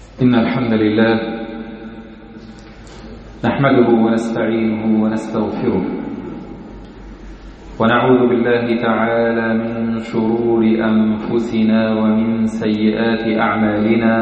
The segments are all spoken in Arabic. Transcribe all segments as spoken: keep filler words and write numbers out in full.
إن الحمد لله نحمده ونستعينه ونستغفره ونعوذ بالله تعالى من شرور أنفسنا ومن سيئات أعمالنا.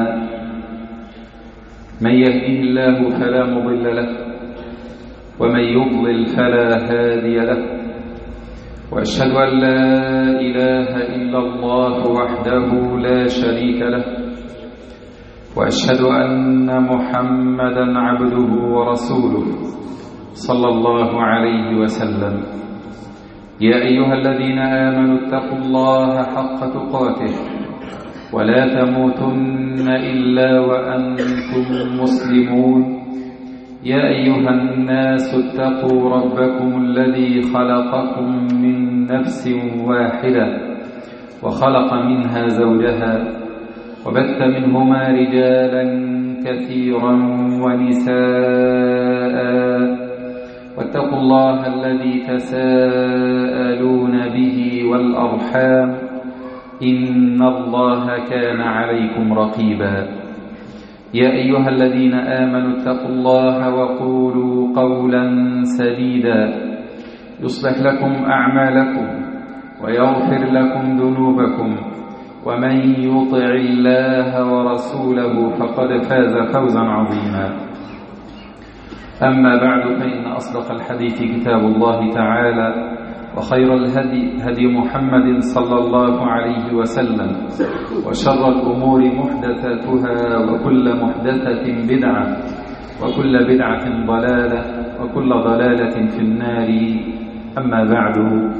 من يهده الله فلا مضل له ومن يضلل فلا هادي له، وأشهد أن لا إله إلا الله وحده لا شريك له، وأشهد أن محمدا عبده ورسوله صلى الله عليه وسلم. يا أيها الذين آمنوا اتقوا الله حق تقاته ولا تموتن إلا وأنتم مسلمون. يا أيها الناس اتقوا ربكم الذي خلقكم من نفس واحدة وخلق منها زوجها وبث منهما رجالا كثيرا ونساء، واتقوا الله الذي تساءلون به والأرحام إن الله كان عليكم رقيبا. يا أيها الذين آمنوا اتقوا الله وقولوا قولا سديدا يصلح لكم أعمالكم ويغفر لكم ذنوبكم، ومن يطع الله ورسوله فقد فاز فوزا عظيما. أما بعد، فإن أصدق الحديث كتاب الله تعالى، وخير الهدي هدي محمد صلى الله عليه وسلم، وشر الأمور محدثاتها، وكل محدثة بدعة، وكل بدعة ضلالة، وكل ضلالة في النار. أما بعد،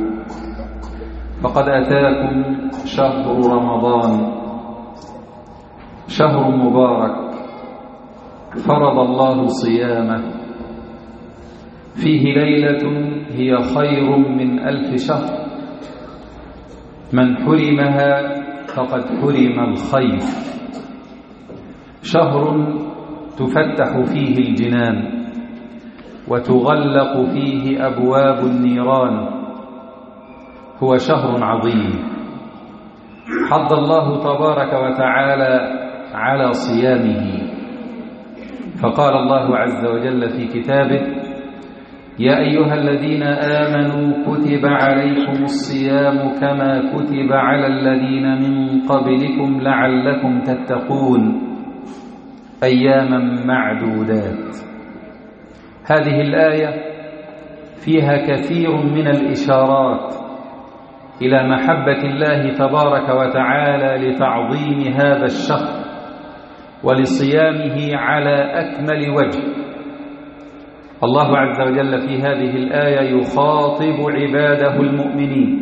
فقد أتاكم شهر رمضان، شهر مبارك فرض الله صيامه، فيه ليلة هي خير من ألف شهر، من حرمها فقد حرم الخير. شهر تفتح فيه الجنان وتغلق فيه أبواب النيران، هو شهر عظيم حض الله تبارك وتعالى على صيامه، فقال الله عز وجل في كتابه: يا أيها الذين آمنوا كتب عليكم الصيام كما كتب على الذين من قبلكم لعلكم تتقون أياما معدودات. هذه الآية فيها كثير من الإشارات إلى محبة الله تبارك وتعالى لتعظيم هذا الشهر ولصيامه على أكمل وجه. الله عز وجل في هذه الآية يخاطب عباده المؤمنين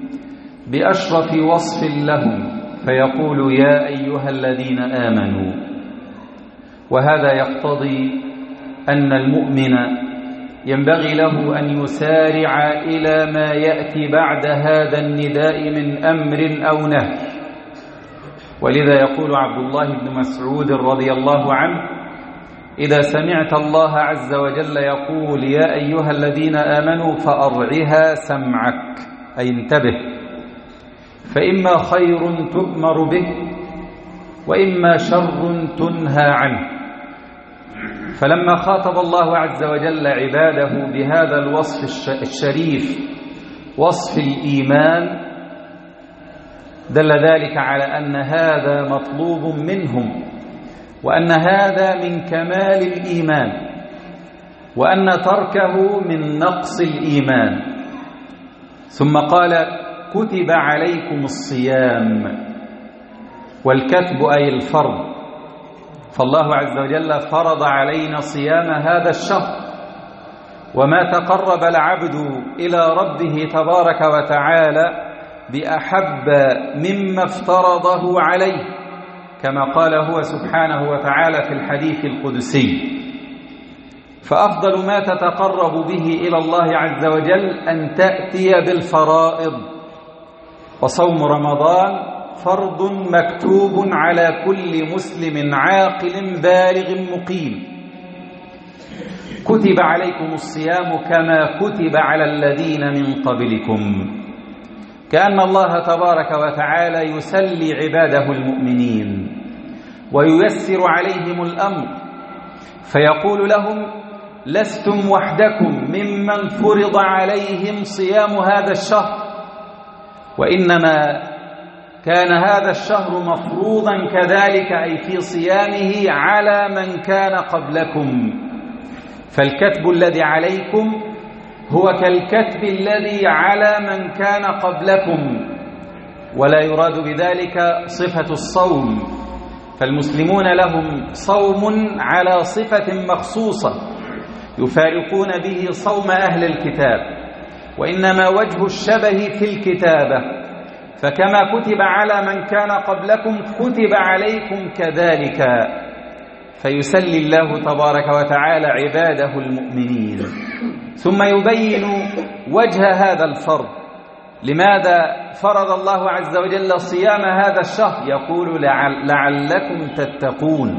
بأشرف وصف لهم، فيقول: يا أيها الذين آمنوا. وهذا يقتضي أن المؤمن ينبغي له أن يسارع إلى ما يأتي بعد هذا النداء من أمر أو نهي. ولذا يقول عبد الله بن مسعود رضي الله عنه: إذا سمعت الله عز وجل يقول يا أيها الذين آمنوا فأرعها سمعك، أي انتبه، فإما خير تؤمر به وإما شر تنهى عنه. فلما خاطب الله عز وجل عباده بهذا الوصف الشريف، وصف الإيمان، دل ذلك على أن هذا مطلوب منهم، وأن هذا من كمال الإيمان، وأن تركه من نقص الإيمان. ثم قال: كتب عليكم الصيام، والكتب أي الفرض، فالله عز وجل فرض علينا صيام هذا الشهر، وما تقرب العبد إلى ربه تبارك وتعالى بأحب مما افترضه عليه، كما قال هو سبحانه وتعالى في الحديث القدسي: فأفضل ما تتقرب به إلى الله عز وجل أن تأتي بالفرائض. وصوم رمضان فرض مكتوب على كل مسلم عاقل بالغ مقيم. كتب عليكم الصيام كما كتب على الذين من قبلكم، كأن الله تبارك وتعالى يسلي عباده المؤمنين وييسر عليهم الأمر، فيقول لهم: لستم وحدكم ممن فرض عليهم صيام هذا الشهر، وإنما كان هذا الشهر مفروضا كذلك، أي في صيامه، على من كان قبلكم. فالكتب الذي عليكم هو كالكتب الذي على من كان قبلكم، ولا يراد بذلك صفة الصوم، فالمسلمون لهم صوم على صفة مخصوصة يفارقون به صوم أهل الكتاب، وإنما وجه الشبه في الكتابة، فكما كتب على من كان قبلكم كتب عليكم كذلك، فيسلي الله تبارك وتعالى عباده المؤمنين. ثم يبين وجه هذا الفرض، لماذا فرض الله عز وجل صيام هذا الشهر؟ يقول: لعل لعلكم تتقون.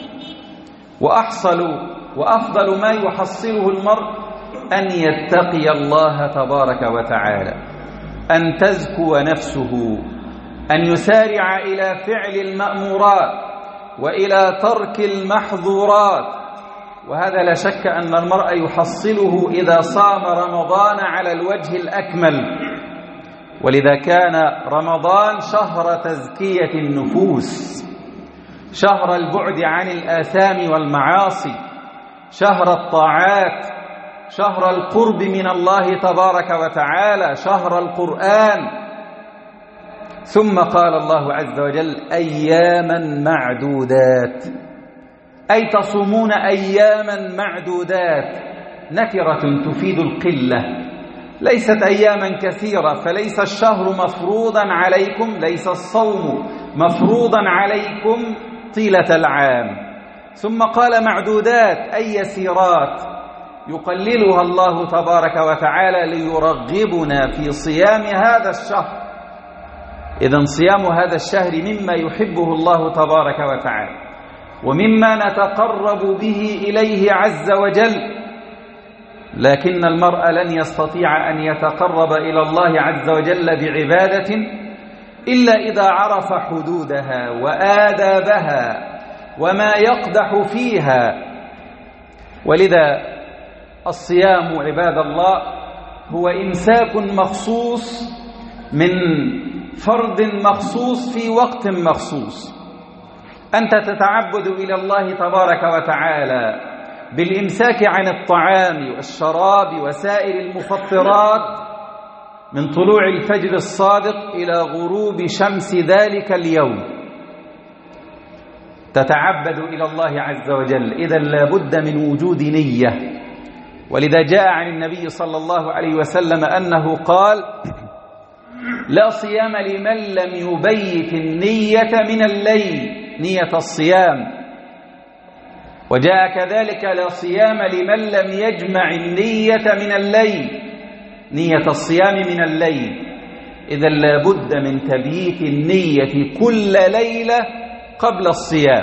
وأحصل وأفضل ما يحصله المرء أن يتقي الله تبارك وتعالى، أن تزكو نفسه، أن يسارع إلى فعل المأمورات وإلى ترك المحظورات. وهذا لا شك أن المرء يحصله إذا صام رمضان على الوجه الأكمل، ولذا كان رمضان شهر تزكية النفوس، شهر البعد عن الآثام والمعاصي، شهر الطاعات، شهر القرب من الله تبارك وتعالى، شهر القرآن. ثم قال الله عز وجل: أياما معدودات، أي تصومون أياما معدودات، نكرة تفيد القلة، ليست أياما كثيرة، فليس الشهر مفروضا عليكم، ليس الصوم مفروضا عليكم طيلة العام. ثم قال معدودات، أي يسيرات يقللها الله تبارك وتعالى ليرغبنا في صيام هذا الشهر. إذن صيام هذا الشهر مما يحبه الله تبارك وتعالى، ومما نتقرب به إليه عز وجل، لكن المرء لن يستطيع أن يتقرب إلى الله عز وجل بعبادة إلا إذا عرف حدودها وآدابها وما يقدح فيها. ولذا الصيام عباد الله هو إمساك مخصوص من فرض مخصوص في وقت مخصوص. أنت تتعبد إلى الله تبارك وتعالى بالإمساك عن الطعام والشراب وسائر المفطرات من طلوع الفجر الصادق إلى غروب شمس ذلك اليوم، تتعبد إلى الله عز وجل. إذن لا بد من وجود نية، ولذا جاء عن النبي صلى الله عليه وسلم أنه قال: لا صيام لمن لم يبيت النية من الليل، نية الصيام. وجاء كذلك: لا صيام لمن لم يجمع النية من الليل، نية الصيام من الليل. إذا لا بد من تبييت النية كل ليلة قبل الصيام،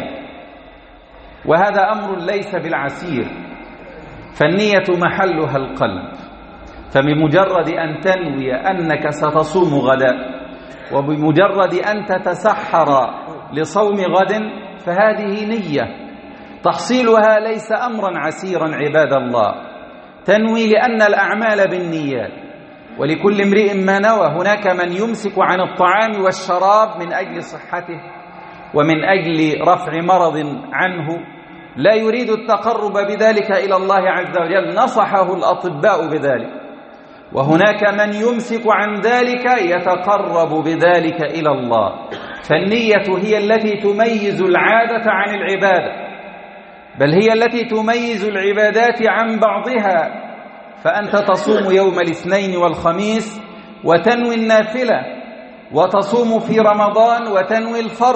وهذا أمر ليس بالعسير، فالنية محلها القلب، فبمجرد أن تنوي أنك ستصوم غدا، وبمجرد أن تتسحر لصوم غد، فهذه نية تحصيلها ليس أمرا عسيرا عباد الله. تنوي لأن الأعمال بالنيات، ولكل امرئ ما نوى. هناك من يمسك عن الطعام والشراب من أجل صحته ومن أجل رفع مرض عنه، لا يريد التقرب بذلك إلى الله عز وجل، نصحه الأطباء بذلك. وهناك من يمسك عن ذلك يتقرب بذلك إلى الله. فالنية هي التي تميز العادة عن العبادة، بل هي التي تميز العبادات عن بعضها. فأنت تصوم يوم الاثنين والخميس وتنوي النافلة، وتصوم في رمضان وتنوي الفرض،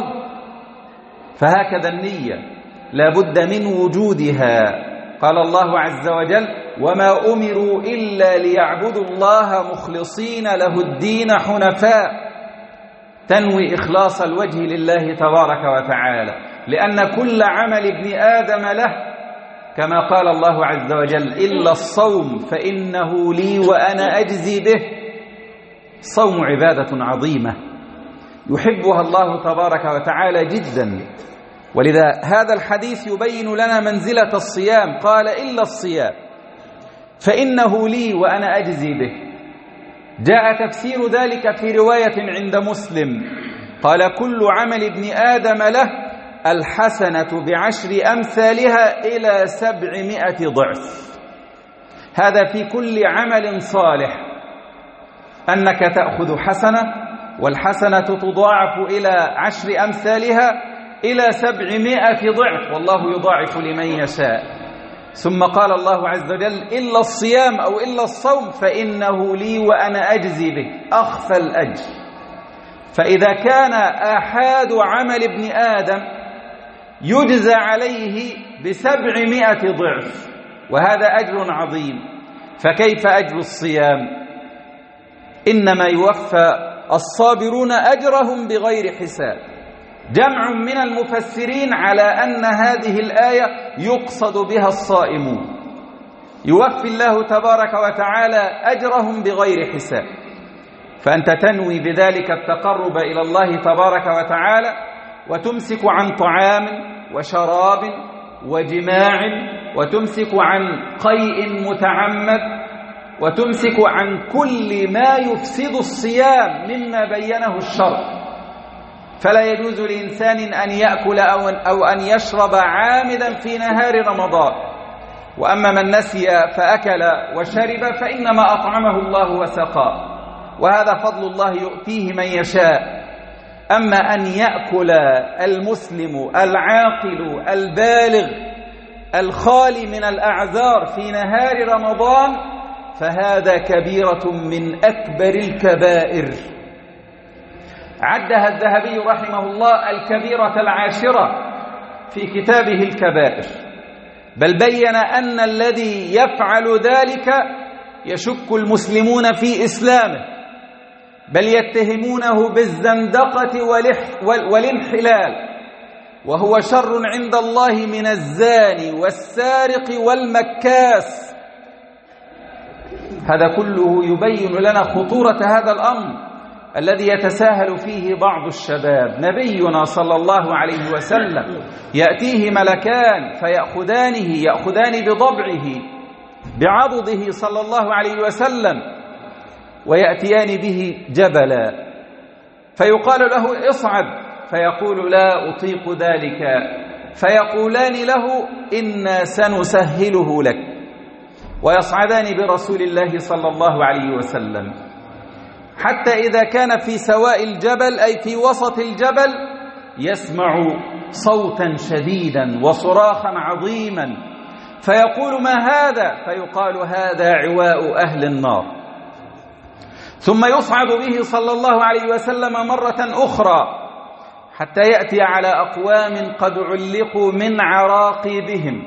فهكذا النية لا بد من وجودها. قال الله عز وجل: وما أمروا إلا ليعبدوا الله مخلصين له الدين حنفاء. تنوي إخلاص الوجه لله تبارك وتعالى، لأن كل عمل ابن آدم له، كما قال الله عز وجل: إلا الصوم فإنه لي وأنا أجزي به. الصوم عبادة عظيمة يحبها الله تبارك وتعالى جدا، ولذا هذا الحديث يبين لنا منزلة الصيام. قال إلا الصيام فإنه لي وأنا أجزي به. جاء تفسير ذلك في رواية عند مسلم قال كل عمل ابن آدم له الحسنة بعشر أمثالها إلى سبعمائة ضعف. هذا في كل عمل صالح، أنك تأخذ حسنة والحسنة تضاعف إلى عشر أمثالها إلى سبعمائة ضعف، والله يضاعف لمن يشاء. ثم قال الله عز وجل إلا الصيام أو إلا الصوم فإنه لي وأنا أجزي به، أخفى الأجر. فإذا كان آحاد عمل ابن آدم يجزى عليه بسبعمائة ضعف وهذا أجر عظيم، فكيف أجر الصيام؟ إنما يوفى الصابرون أجرهم بغير حساب. جمع من المفسرين على أن هذه الآية يقصد بها الصائمون، يوفي الله تبارك وتعالى أجرهم بغير حساب. فأنت تنوي بذلك التقرب إلى الله تبارك وتعالى وتمسك عن طعام وشراب وجماع، وتمسك عن قيء متعمد، وتمسك عن كل ما يفسد الصيام مما بينه الشرع. فلا يجوز لإنسان أن يأكل أو أن يشرب عامدا في نهار رمضان. وأما من نسي فأكل وشرب فإنما أطعمه الله وسقاه، وهذا فضل الله يؤتيه من يشاء. أما أن يأكل المسلم العاقل البالغ الخالي من الأعذار في نهار رمضان فهذا كبيرة من أكبر الكبائر. عدها الذهبي رحمه الله الكبيرة العاشرة في كتابه الكبائر، بل بين أن الذي يفعل ذلك يشك المسلمون في إسلامه، بل يتهمونه بالزندقة والانحلال، وهو شر عند الله من الزاني والسارق والمكاس. هذا كله يبين لنا خطورة هذا الأمر الذي يتساهل فيه بعض الشباب. نبينا صلى الله عليه وسلم يأتيه ملكان فيأخذانه يأخذان بضبعه بعضده صلى الله عليه وسلم ويأتيان به جبلا، فيقال له اصعد، فيقول لا أطيق ذلك، فيقولان له إنا سنسهله لك، ويصعدان برسول الله صلى الله عليه وسلم، حتى إذا كان في سواء الجبل أي في وسط الجبل يسمع صوتا شديدا وصراخا عظيما، فيقول ما هذا؟ فيقال هذا عواء أهل النار. ثم يصعد به صلى الله عليه وسلم مرة أخرى حتى يأتي على أقوام قد علقوا من عراقيبهم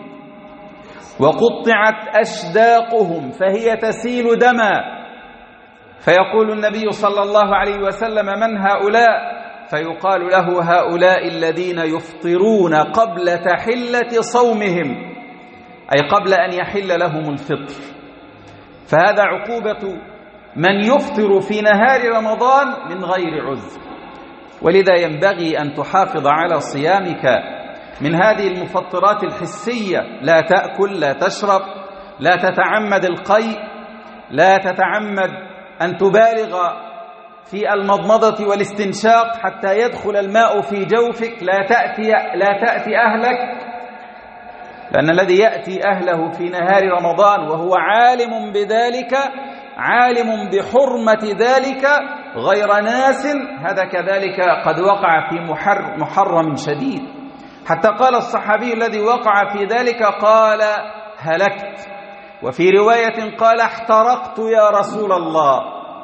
وقطعت أشداقهم فهي تسيل دما، فيقول النبي صلى الله عليه وسلم من هؤلاء؟ فيقال له هؤلاء الذين يفطرون قبل تحلة صومهم، أي قبل أن يحل لهم الفطر. فهذا عقوبة من يفطر في نهار رمضان من غير عذر. ولذا ينبغي أن تحافظ على صيامك من هذه المفطرات الحسية، لا تأكل، لا تشرب، لا تتعمد القيء، لا تتعمد أن تبالغ في المضمضة والاستنشاق حتى يدخل الماء في جوفك، لا تأتي, لا تأتي أهلك، لأن الذي يأتي أهله في نهار رمضان وهو عالم بذلك، عالم بحرمة ذلك غير ناس، هذا كذلك قد وقع في محرم شديد. حتى قال الصحابي الذي وقع في ذلك قال هلكت، وفي رواية قال احترقت يا رسول الله.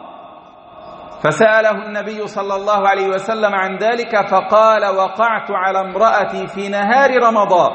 فسأله النبي صلى الله عليه وسلم عن ذلك فقال وقعت على امرأتي في نهار رمضان.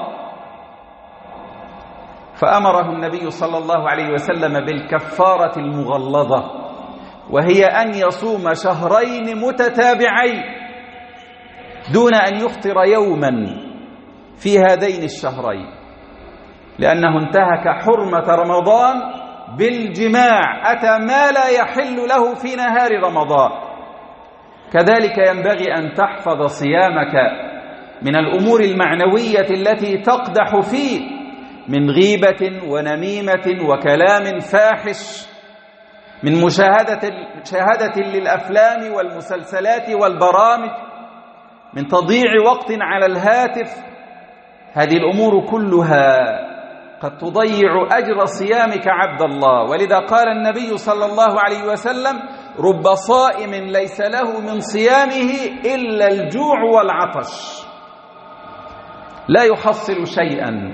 فأمره النبي صلى الله عليه وسلم بالكفارة المغلظة، وهي أن يصوم شهرين متتابعين دون أن يفطر يوما في هذين الشهرين، لأنه انتهك حرمة رمضان بالجماع، أتى ما لا يحل له في نهار رمضان. كذلك ينبغي أن تحفظ صيامك من الأمور المعنوية التي تقدح فيه من غيبة ونميمة وكلام فاحش، من مشاهدة, مشاهدة للأفلام والمسلسلات والبرامج، من تضييع وقت على الهاتف. هذه الأمور كلها قد تضيع أجر صيامك عبد الله. ولذا قال النبي صلى الله عليه وسلم: رب صائم ليس له من صيامه إلا الجوع والعطش، لا يحصل شيئا.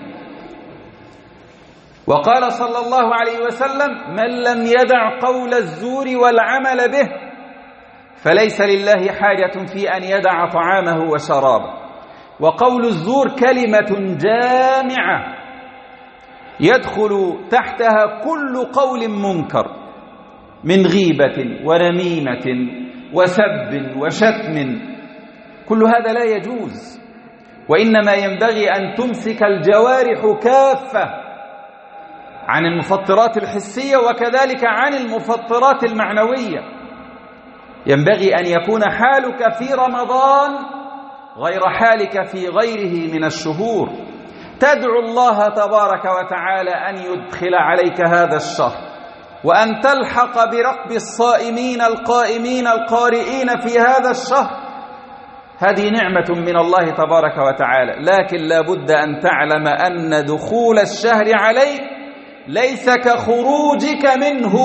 وقال صلى الله عليه وسلم: من لم يدع قول الزور والعمل به فليس لله حاجة في أن يدع طعامه وشرابه. وقول الزور كلمة جامعة يدخل تحتها كل قول منكر من غيبة ونميمة وسب وشتم، كل هذا لا يجوز. وإنما ينبغي أن تمسك الجوارح كافة عن المفطرات الحسية وكذلك عن المفطرات المعنوية. ينبغي أن يكون حالك في رمضان غير حالك في غيره من الشهور. تدعو الله تبارك وتعالى أن يدخل عليك هذا الشهر، وأن تلحق بركب الصائمين القائمين القارئين في هذا الشهر. هذه نعمة من الله تبارك وتعالى، لكن لا بد أن تعلم أن دخول الشهر عليك ليس كخروجك منه،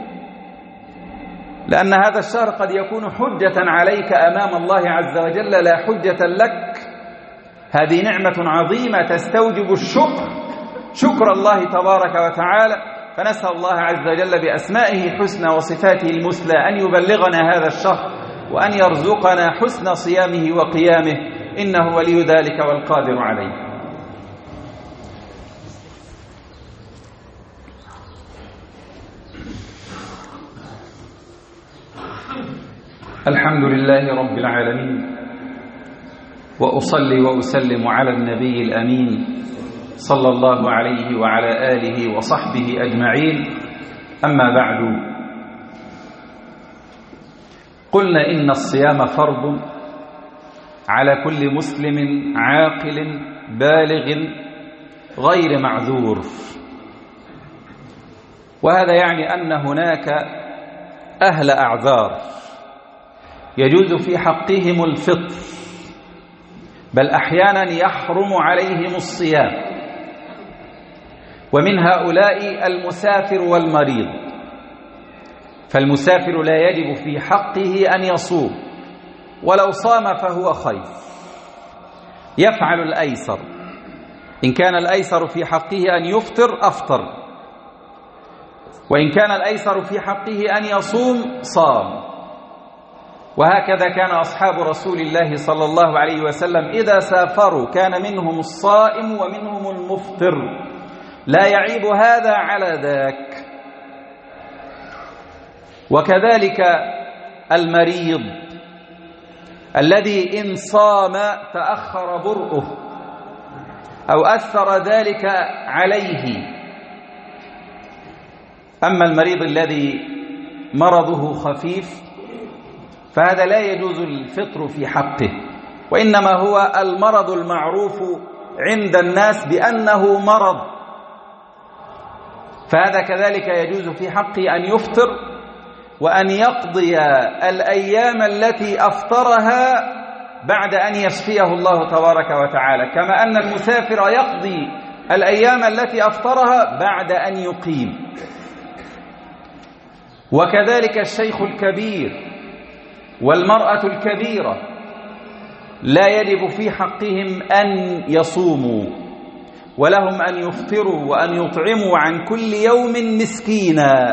لأن هذا الشهر قد يكون حجة عليك أمام الله عز وجل لا حجة لك. هذه نعمة عظيمة تستوجب الشكر، شكر الله تبارك وتعالى. فنسأل الله عز وجل بأسمائه الحسنى وصفاته المثلى أن يبلغنا هذا الشهر، وأن يرزقنا حسن صيامه وقيامه، إنه ولي ذلك والقادر عليه. الحمد لله رب العالمين، وأصلي وأسلم على النبي الأمين صلى الله عليه وعلى آله وصحبه أجمعين. أما بعد، قلنا إن الصيام فرض على كل مسلم عاقل بالغ غير معذور، وهذا يعني أن هناك أهل أعذار يجوز في حقهم الفطر، بل أحيانا يحرم عليهم الصيام، ومن هؤلاء المسافر والمريض. فالمسافر لا يجب في حقه أن يصوم، ولو صام فهو خير، يفعل الأيسر. إن كان الأيسر في حقه أن يفطر أفطر، وإن كان الأيسر في حقه أن يصوم صام. وهكذا كان أصحاب رسول الله صلى الله عليه وسلم إذا سافروا كان منهم الصائم ومنهم المفطر، لا يعيب هذا على ذاك. وكذلك المريض الذي إن صام تأخر برؤه أو أثر ذلك عليه. أما المريض الذي مرضه خفيف فهذا لا يجوز الفطر في حقه، وإنما هو المرض المعروف عند الناس بأنه مرض، فهذا كذلك يجوز في حقه أن يفطر وأن يقضي الأيام التي أفطرها بعد أن يشفيه الله تبارك وتعالى، كما أن المسافر يقضي الأيام التي أفطرها بعد أن يقيم. وكذلك الشيخ الكبير والمرأة الكبيرة لا يجب في حقهم أن يصوموا، ولهم أن يفطروا وأن يطعموا عن كل يوم مسكينا،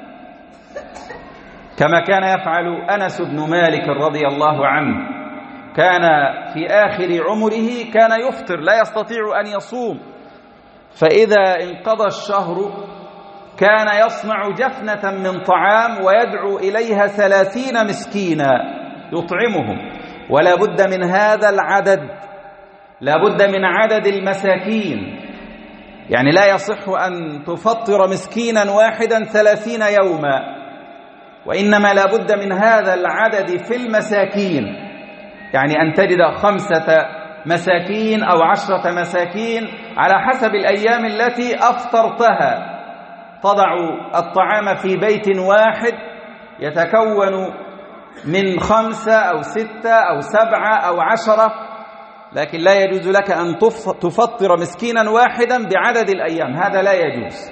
كما كان يفعل أنس بن مالك رضي الله عنه. كان في آخر عمره كان يفطر، لا يستطيع أن يصوم، فإذا انقضى الشهر كان يصنع جفنة من طعام ويدعو إليها ثلاثين مسكينا يطعمهم. ولا بد من هذا العدد، لا بد من عدد المساكين، يعني لا يصح أن تفطر مسكينا واحدا ثلاثين يوما، وإنما لا بد من هذا العدد في المساكين، يعني أن تجد خمسة مساكين أو عشرة مساكين على حسب الأيام التي أفطرتها. تضع الطعام في بيت واحد يتكون من خمسة أو ستة أو سبعة أو عشرة، لكن لا يجوز لك أن تفطر مسكينا واحدا بعدد الأيام، هذا لا يجوز.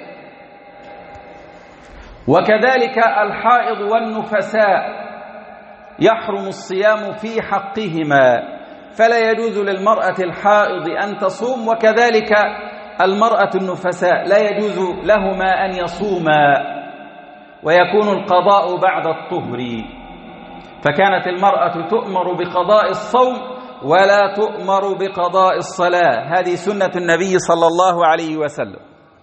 وكذلك الحائض والنفساء يحرم الصيام في حقهما، فلا يجوز للمرأة الحائض أن تصوم، وكذلك المرأة النفساء لا يجوز لهما أن يصوما، ويكون القضاء بعد الطهر. فكانت المرأة تؤمر بقضاء الصوم ولا تؤمر بقضاء الصلاة، هذه سنة النبي صلى الله عليه وسلم.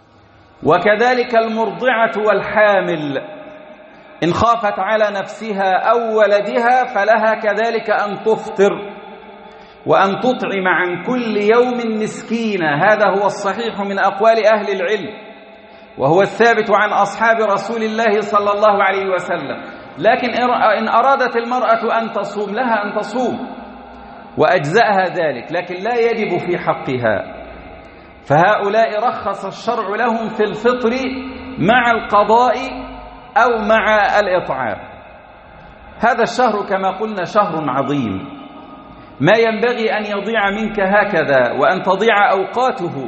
وكذلك المرضعة والحامل إن خافت على نفسها أو ولدها فلها كذلك أن تفطر وأن تطعم عن كل يوم مسكينا، هذا هو الصحيح من أقوال أهل العلم، وهو الثابت عن أصحاب رسول الله صلى الله عليه وسلم. لكن إن أرادت المرأة أن تصوم لها أن تصوم وأجزأها ذلك، لكن لا يجب في حقها. فهؤلاء رخص الشرع لهم في الفطر مع القضاء أو مع الإطعام. هذا الشهر كما قلنا شهر عظيم، ما ينبغي أن يضيع منك هكذا وأن تضيع أوقاته،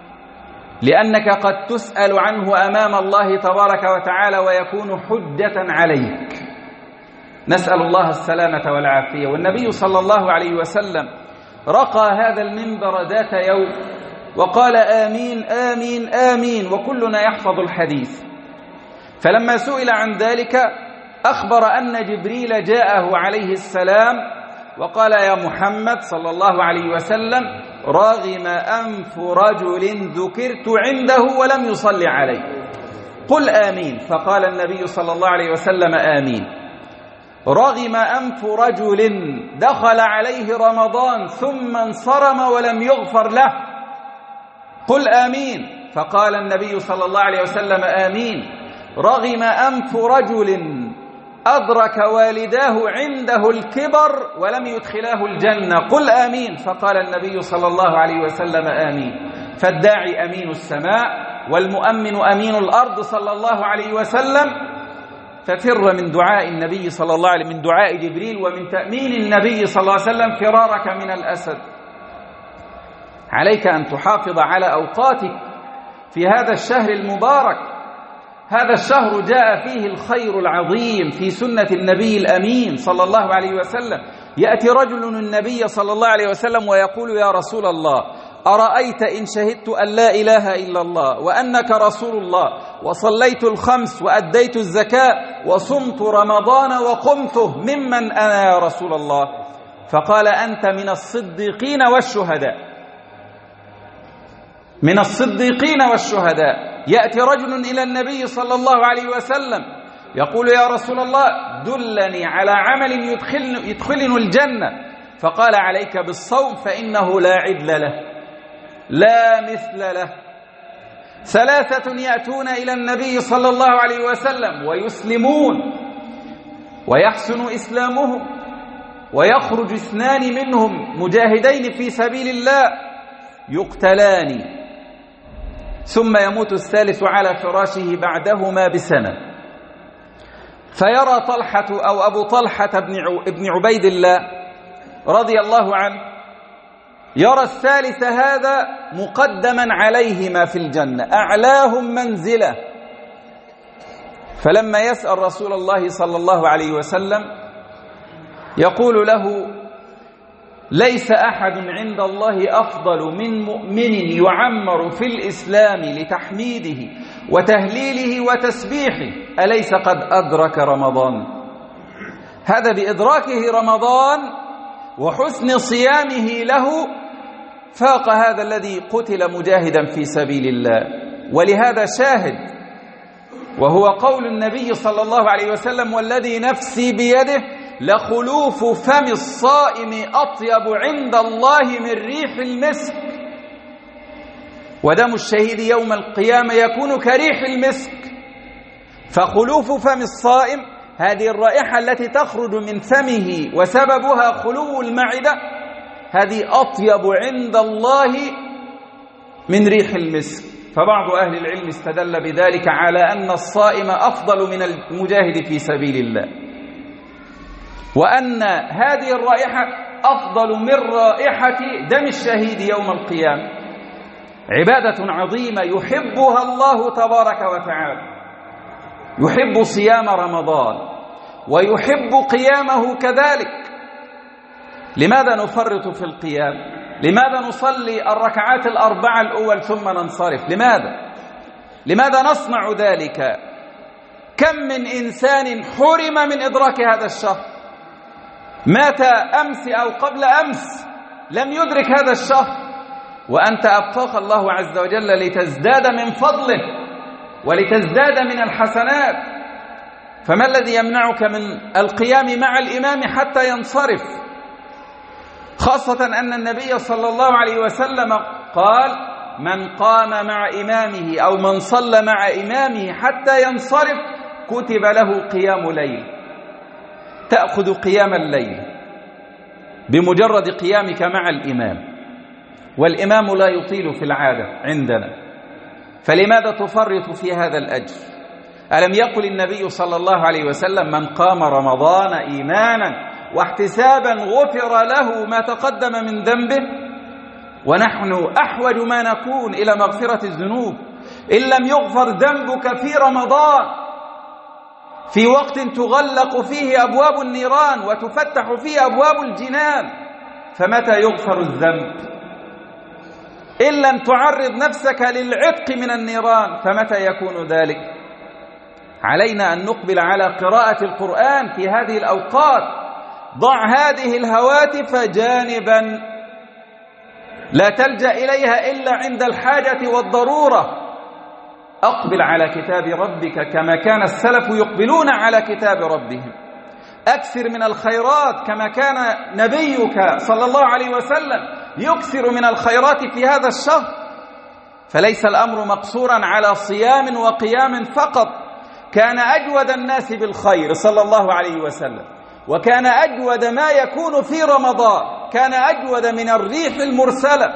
لأنك قد تسأل عنه أمام الله تبارك وتعالى ويكون حجة عليك. نسأل الله السلامة والعافية. والنبي صلى الله عليه وسلم رقى هذا المنبر ذات يوم وقال آمين آمين آمين، وكلنا يحفظ الحديث. فلما سئل عن ذلك أخبر أن جبريل جاءه عليه السلام وقال يا محمد صلى الله عليه وسلم راغم أنف رجل ذكرت عنده ولم يصلي عليه، قل آمين. فقال النبي صلى الله عليه وسلم آمين. رغم أنف رجل دخل عليه رمضان ثم انصرم ولم يغفر له، قل آمين. فقال النبي صلى الله عليه وسلم آمين. رغم أنف رجل أدرك والداه عنده الكبر ولم يدخلاه الجنة، قل آمين. فقال النبي صلى الله عليه وسلم آمين. فالداعي أمين السماء والمؤمن أمين الأرض صلى الله عليه وسلم. ففر من دعاء النبي صلى الله عليه وسلم، من دعاء جبريل ومن تأمين النبي صلى الله عليه وسلم فرارك من الأسد. عليك أن تحافظ على أوقاتك في هذا الشهر المبارك. هذا الشهر جاء فيه الخير العظيم في سنة النبي الأمين صلى الله عليه وسلم. يأتي رجل النبي صلى الله عليه وسلم ويقول يا رسول الله أرأيت إن شهدت أن لا إله إلا الله وأنك رسول الله وصليت الخمس وأديت الزكاة وصمت رمضان وقمته ممن أنا يا رسول الله؟ فقال أنت من الصديقين والشهداء، من الصديقين والشهداء. يأتي رجل إلى النبي صلى الله عليه وسلم يقول يا رسول الله دلني على عمل يدخلني, يدخلني الجنة. فقال عليك بالصوم فإنه لا عدل له لا مثل له. ثلاثة يأتون إلى النبي صلى الله عليه وسلم ويسلمون ويحسن إسلامهم، ويخرج اثنان منهم مجاهدين في سبيل الله يقتلان، ثم يموت الثالث على فراشه بعدهما بسنة. فيرى طلحة أو أبو طلحة بن عبيد الله رضي الله عنه يرى الثالث هذا مقدما عليهما في الجنة، أعلاهم منزلة. فلما يسأل رسول الله صلى الله عليه وسلم يقول له ليس أحد عند الله أفضل من مؤمن يعمر في الإسلام لتحميده وتهليله وتسبيحه، أليس قد أدرك رمضان؟ هذا بإدراكه رمضان وحسن صيامه له فاق هذا الذي قتل مجاهدا في سبيل الله. ولهذا شاهد، وهو قول النبي صلى الله عليه وسلم والذي نفسي بيده لخلوف فم الصائم أطيب عند الله من ريح المسك، ودم الشهيد يوم القيامة يكون كريح المسك. فخلوف فم الصائم هذه الرائحة التي تخرج من فمه وسببها خلو المعدة هذه أطيب عند الله من ريح المسك. فبعض أهل العلم استدل بذلك على أن الصائم أفضل من المجاهد في سبيل الله، وأن هذه الرائحة أفضل من رائحة دم الشهيد يوم القيامة. عبادة عظيمة يحبها الله تبارك وتعالى، يحب صيام رمضان ويحب قيامه كذلك. لماذا نفرط في القيام؟ لماذا نصلي الركعات الأربعة الأول ثم ننصرف؟ لماذا؟ لماذا نصنع ذلك؟ كم من إنسان حرم من إدراك هذا الشهر، مات أمس أو قبل أمس لم يدرك هذا الشهر، وأنت أبقاك الله عز وجل لتزداد من فضله ولتزداد من الحسنات. فما الذي يمنعك من القيام مع الإمام حتى ينصرف؟ خاصة أن النبي صلى الله عليه وسلم قال: من قام مع إمامه أو من صلى مع إمامه حتى ينصرف كتب له قيام ليل. تأخذ قيام الليل بمجرد قيامك مع الإمام، والإمام لا يطيل في العادة عندنا، فلماذا تفرط في هذا الأجر؟ ألم يقل النبي صلى الله عليه وسلم: من قام رمضان إيمانا واحتسابا غفر له ما تقدم من ذنبه؟ ونحن أحوج ما نكون إلى مغفرة الذنوب. إن لم يغفر ذنبك في رمضان، في وقت تغلق فيه أبواب النيران وتفتح فيه أبواب الجنان، فمتى يغفر الذنب؟ إن لم تعرض نفسك للعتق من النيران فمتى يكون ذلك؟ علينا أن نقبل على قراءة القرآن في هذه الأوقات. ضع هذه الهواتف جانبا، لا تلجأ إليها إلا عند الحاجة والضرورة. أقبل على كتاب ربك كما كان السلف يقبلون على كتاب ربهم. أكثر من الخيرات كما كان نبيك صلى الله عليه وسلم يكثر من الخيرات في هذا الشهر. فليس الأمر مقصورا على صيام وقيام فقط. كان أجود الناس بالخير صلى الله عليه وسلم، وكان أجود ما يكون في رمضان، كان أجود من الريح المرسلة.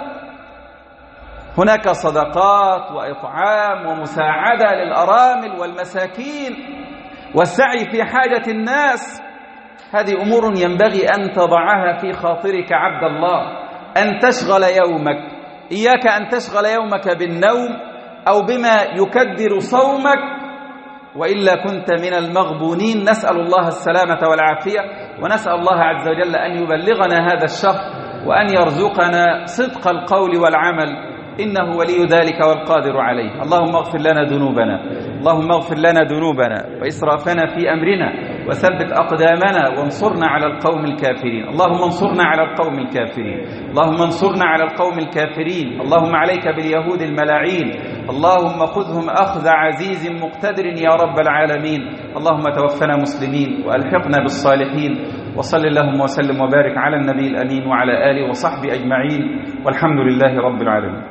هناك صدقات وإطعام ومساعدة للأرامل والمساكين والسعي في حاجة الناس. هذه أمور ينبغي أن تضعها في خاطرك عبد الله، أن تشغل يومك. إياك أن تشغل يومك بالنوم أو بما يكدر صومك، وإلا كنت من المغبونين. نسأل الله السلامة والعافية، ونسأل الله عز وجل أن يبلغنا هذا الشهر وأن يرزقنا صدق القول والعمل، إنه ولي ذلك والقادر عليه. اللهم اغفر لنا ذنوبنا، اللهم اغفر لنا ذنوبنا وإسرافنا في أمرنا، وثبت أقدامنا وانصرنا على القوم الكافرين. اللهم انصرنا على القوم الكافرين، اللهم انصرنا على القوم الكافرين. اللهم عليك باليهود الملاعين، اللهم خذهم أخذ عزيز مقتدر يا رب العالمين. اللهم توفنا مسلمين وألحقنا بالصالحين. وصل اللهم وسلم وبارك على النبي الأمين وعلى آله وصحبه أجمعين، والحمد لله رب العالمين.